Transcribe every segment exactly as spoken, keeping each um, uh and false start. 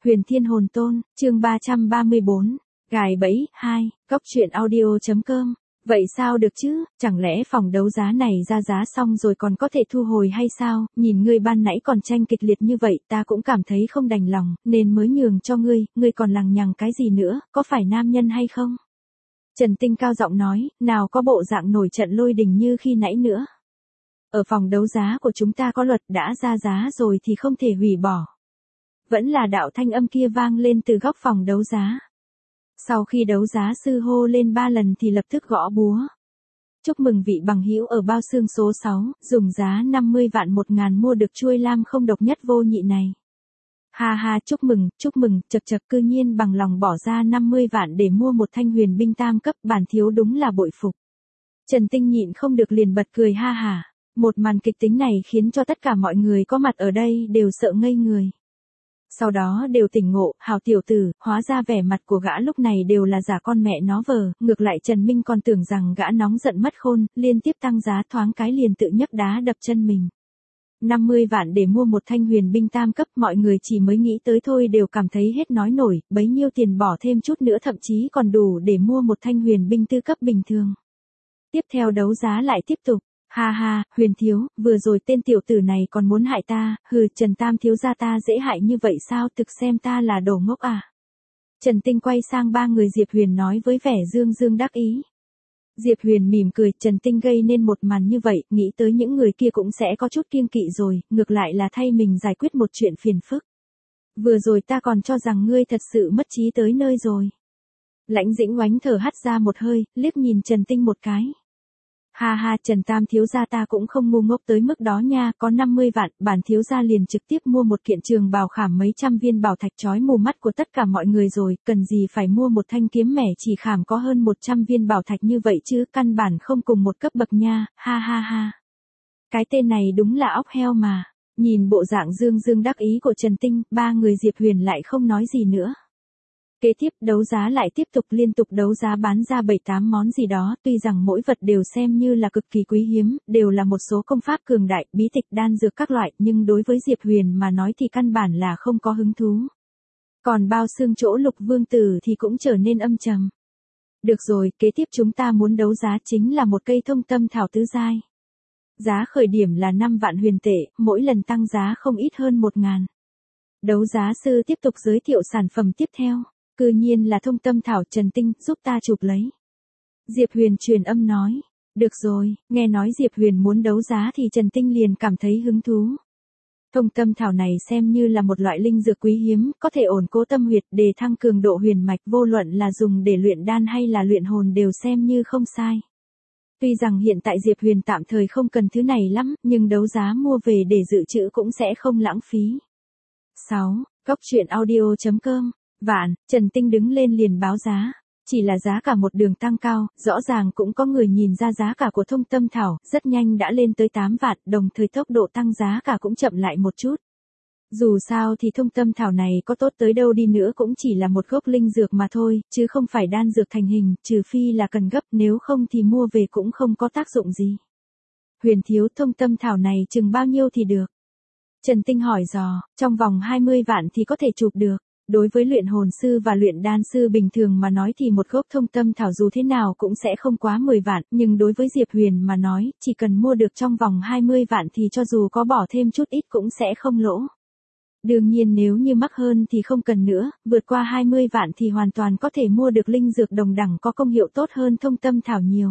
Huyền Thiên Hồn Tôn, chương ba trăm ba mươi bốn, gài bẫy, hai, cóc truyện audio.com. Vậy sao được chứ, chẳng lẽ phòng đấu giá này ra giá xong rồi còn có thể thu hồi hay sao, nhìn ngươi ban nãy còn tranh kịch liệt như vậy ta cũng cảm thấy không đành lòng, nên mới nhường cho ngươi, ngươi còn lằng nhằng cái gì nữa, có phải nam nhân hay không? Trần Tinh cao giọng nói, nào có bộ dạng nổi trận lôi đình như khi nãy nữa. Ở phòng đấu giá của chúng ta có luật đã ra giá rồi thì không thể hủy bỏ. Vẫn là đạo thanh âm kia vang lên từ góc phòng đấu giá. Sau khi đấu giá sư hô lên ba lần thì lập tức gõ búa. Chúc mừng vị bằng hữu ở bao xương số sáu, dùng giá năm mươi vạn một ngàn mua được chuôi lam không độc nhất vô nhị này. Ha ha, chúc mừng, chúc mừng, chật chật, cư nhiên bằng lòng bỏ ra năm mươi vạn để mua một thanh huyền binh tam cấp, bản thiếu đúng là bội phục. Trần Tinh nhịn không được liền bật cười ha hả. Một màn kịch tính này khiến cho tất cả mọi người có mặt ở đây đều sợ ngây người. Sau đó đều tỉnh ngộ, hào tiểu tử, hóa ra vẻ mặt của gã lúc này đều là giả con mẹ nó vờ, ngược lại Trần Minh còn tưởng rằng gã nóng giận mất khôn, liên tiếp tăng giá thoáng cái liền tự nhấc đá đập chân mình. năm mươi vạn để mua một thanh huyền binh tam cấp, mọi người chỉ mới nghĩ tới thôi đều cảm thấy hết nói nổi, bấy nhiêu tiền bỏ thêm chút nữa thậm chí còn đủ để mua một thanh huyền binh tư cấp bình thường. Tiếp theo đấu giá lại tiếp tục. Ha ha, Huyền thiếu, vừa rồi tên tiểu tử này còn muốn hại ta, hừ, Trần Tam thiếu gia ta dễ hại như vậy sao, thực xem ta là đồ ngốc à. Trần Tinh quay sang ba người Diệp Huyền nói với vẻ dương dương đắc ý. Diệp Huyền mỉm cười, Trần Tinh gây nên một màn như vậy, nghĩ tới những người kia cũng sẽ có chút kiêng kỵ rồi, ngược lại là thay mình giải quyết một chuyện phiền phức. Vừa rồi ta còn cho rằng ngươi thật sự mất trí tới nơi rồi. Lãnh Dĩnh Oánh thở hắt ra một hơi, liếc nhìn Trần Tinh một cái. Ha ha, Trần Tam thiếu gia ta cũng không ngu ngốc tới mức đó nha, có năm mươi vạn, bản thiếu gia liền trực tiếp mua một kiện trường bào khảm mấy trăm viên bảo thạch chói mù mắt của tất cả mọi người rồi, cần gì phải mua một thanh kiếm mẻ chỉ khảm có hơn một trăm viên bảo thạch như vậy chứ, căn bản không cùng một cấp bậc nha, ha ha ha. Cái tên này đúng là óc heo mà. Nhìn bộ dạng dương dương đắc ý của Trần Tinh, ba người Diệp Huyền lại không nói gì nữa. Kế tiếp đấu giá lại tiếp tục liên tục đấu giá bán ra bảy tám món gì đó, tuy rằng mỗi vật đều xem như là cực kỳ quý hiếm, đều là một số công pháp cường đại, bí tịch đan dược các loại, nhưng đối với Diệp Huyền mà nói thì căn bản là không có hứng thú. Còn bao xương chỗ Lục Vương Tử thì cũng trở nên âm trầm. Được rồi, kế tiếp chúng ta muốn đấu giá chính là một cây thông tâm thảo tứ giai. Giá khởi điểm là năm vạn huyền tệ, mỗi lần tăng giá không ít hơn một ngàn. Đấu giá sư tiếp tục giới thiệu sản phẩm tiếp theo. Cư nhiên là thông tâm thảo, Trần Tinh, giúp ta chụp lấy. Diệp Huyền truyền âm nói. Được rồi, nghe nói Diệp Huyền muốn đấu giá thì Trần Tinh liền cảm thấy hứng thú. Thông tâm thảo này xem như là một loại linh dược quý hiếm, có thể ổn cố tâm huyệt, đề thăng cường độ huyền mạch, vô luận là dùng để luyện đan hay là luyện hồn đều xem như không sai. Tuy rằng hiện tại Diệp Huyền tạm thời không cần thứ này lắm, nhưng đấu giá mua về để dự trữ cũng sẽ không lãng phí. sáu. cóc truyện audio.com. Vạn, Trần Tinh đứng lên liền báo giá. Chỉ là giá cả một đường tăng cao, rõ ràng cũng có người nhìn ra giá cả của thông tâm thảo, rất nhanh đã lên tới tám vạn, đồng thời tốc độ tăng giá cả cũng chậm lại một chút. Dù sao thì thông tâm thảo này có tốt tới đâu đi nữa cũng chỉ là một gốc linh dược mà thôi, chứ không phải đan dược thành hình, trừ phi là cần gấp, nếu không thì mua về cũng không có tác dụng gì. Huyền thiếu, thông tâm thảo này chừng bao nhiêu thì được? Trần Tinh hỏi dò, trong vòng hai mươi vạn thì có thể chụp được. Đối với luyện hồn sư và luyện đan sư bình thường mà nói thì một gốc thông tâm thảo dù thế nào cũng sẽ không quá mười vạn, nhưng đối với Diệp Huyền mà nói, chỉ cần mua được trong vòng hai mươi vạn thì cho dù có bỏ thêm chút ít cũng sẽ không lỗ. Đương nhiên nếu như mắc hơn thì không cần nữa, vượt qua hai mươi vạn thì hoàn toàn có thể mua được linh dược đồng đẳng có công hiệu tốt hơn thông tâm thảo nhiều.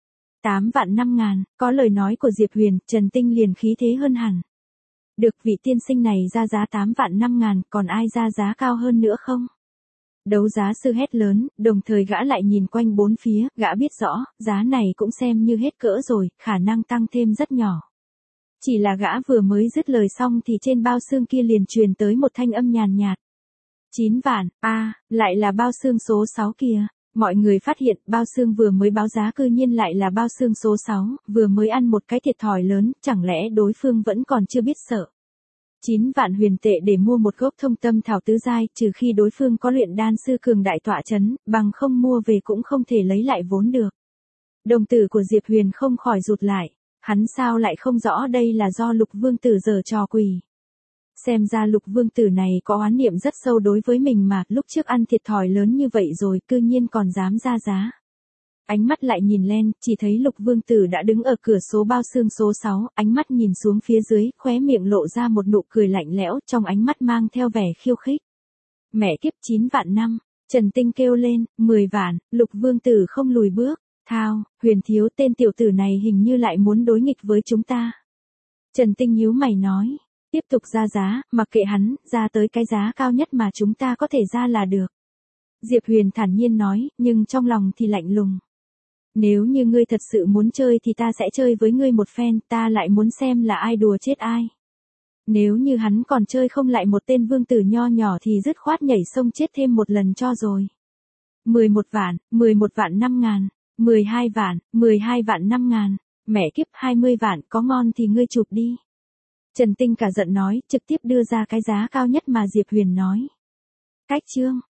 tám vạn năm ngàn, có lời nói của Diệp Huyền, Trần Tinh liền khí thế hơn hẳn. Được, vị tiên sinh này ra giá tám vạn năm ngàn, còn ai ra giá cao hơn nữa không? Đấu giá sư hét lớn, đồng thời gã lại nhìn quanh bốn phía, gã biết rõ, giá này cũng xem như hết cỡ rồi, khả năng tăng thêm rất nhỏ. Chỉ là gã vừa mới dứt lời xong thì trên bao xương kia liền truyền tới một thanh âm nhàn nhạt. chín vạn, a à, lại là bao xương số sáu kia. Mọi người phát hiện bao xương vừa mới báo giá cư nhiên lại là bao xương số sáu, vừa mới ăn một cái thiệt thòi lớn, chẳng lẽ đối phương vẫn còn chưa biết sợ. chín vạn huyền tệ để mua một gốc thông tâm thảo tứ giai, trừ khi đối phương có luyện đan sư cường đại tọa chấn, bằng không mua về cũng không thể lấy lại vốn được. Đồng tử của Diệp Huyền không khỏi rụt lại, hắn sao lại không rõ đây là do Lục Vương Tử giở trò quỷ. Xem ra Lục Vương Tử này có oán niệm rất sâu đối với mình mà, lúc trước ăn thiệt thòi lớn như vậy rồi, cư nhiên còn dám ra giá. Ánh mắt lại nhìn lên, chỉ thấy Lục Vương Tử đã đứng ở cửa số bao xương số sáu, ánh mắt nhìn xuống phía dưới, khóe miệng lộ ra một nụ cười lạnh lẽo, trong ánh mắt mang theo vẻ khiêu khích. Mẹ kiếp chín vạn năm, Trần Tinh kêu lên, mười vạn, Lục Vương Tử không lùi bước, thao, Huyền thiếu tên tiểu tử này hình như lại muốn đối nghịch với chúng ta. Trần Tinh nhíu mày nói, tiếp tục ra giá, mặc kệ hắn, ra tới cái giá cao nhất mà chúng ta có thể ra là được. Diệp Huyền thản nhiên nói, nhưng trong lòng thì lạnh lùng. Nếu như ngươi thật sự muốn chơi thì ta sẽ chơi với ngươi một phen, ta lại muốn xem là ai đùa chết ai. Nếu như hắn còn chơi không lại một tên vương tử nho nhỏ thì dứt khoát nhảy sông chết thêm một lần cho rồi. mười một vạn, mười một vạn năm ngàn, mười hai vạn, mười hai vạn năm ngàn, mẹ kiếp hai mươi vạn, có ngon thì ngươi chụp đi. Trần Tinh cả giận nói, trực tiếp đưa ra cái giá cao nhất mà Diệp Huyền nói. Cách chương.